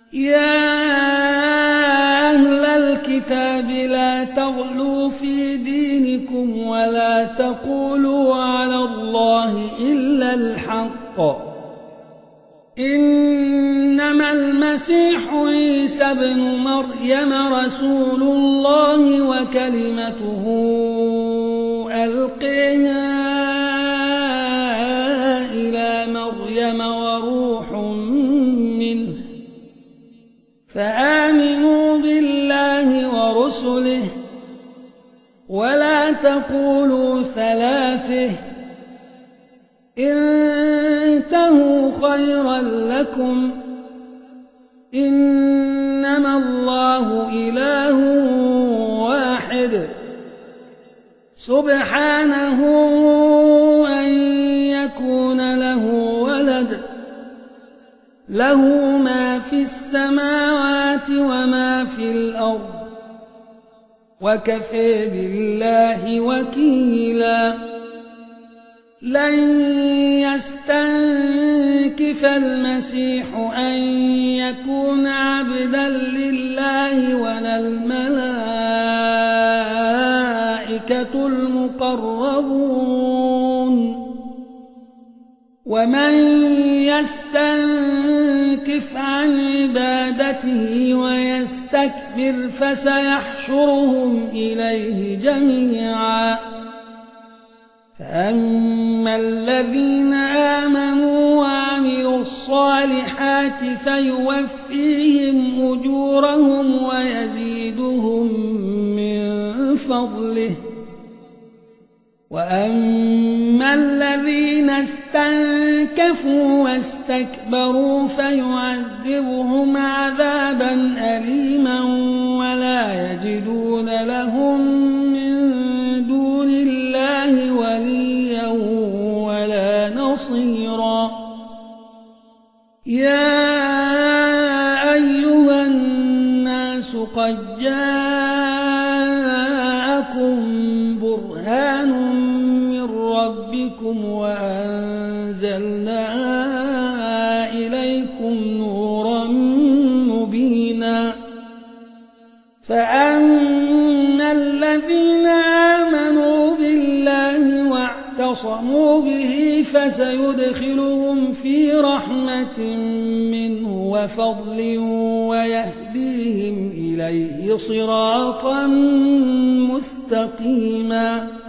يا أهل الكتاب لا تغلوا في دينكم ولا تقولوا على الله إلا الحق إنما المسيح عيسى ابن مريم رسول الله وكلمته ألقيها إلى مريم وروح منه فآمنوا بالله ورسله ولا تقولوا ثلاثة انتهوا خيرا لكم إنما الله إله واحد سبحانه أن يكون له ولد له ما في السماوات وما في الأرض وكفى بالله وكيلا لن يستنكف المسيح أن يكون عبدا لله ولا الملائكة المقربون ومن يستنكف عن عبادته ويستكبر فسيحشرهم إليه جميعا فأما الذين آمنوا وعملوا الصالحات فيوفيهم أجورهم ويزيدهم من فضله وأما الذين استنكفوا واستكبروا فيعذبهم عذابا أليما ولا يجدون لهم من دون الله وليا ولا نصيرا يا أيها الناس قد جاءكم برهان من ربكم وأنزلنا إليكم نورا مبينا فأما الذين آمنوا بالله واعتصموا به فسيدخلهم في رحمة منه وفضل ويهديهم إليه صراطا مستقيما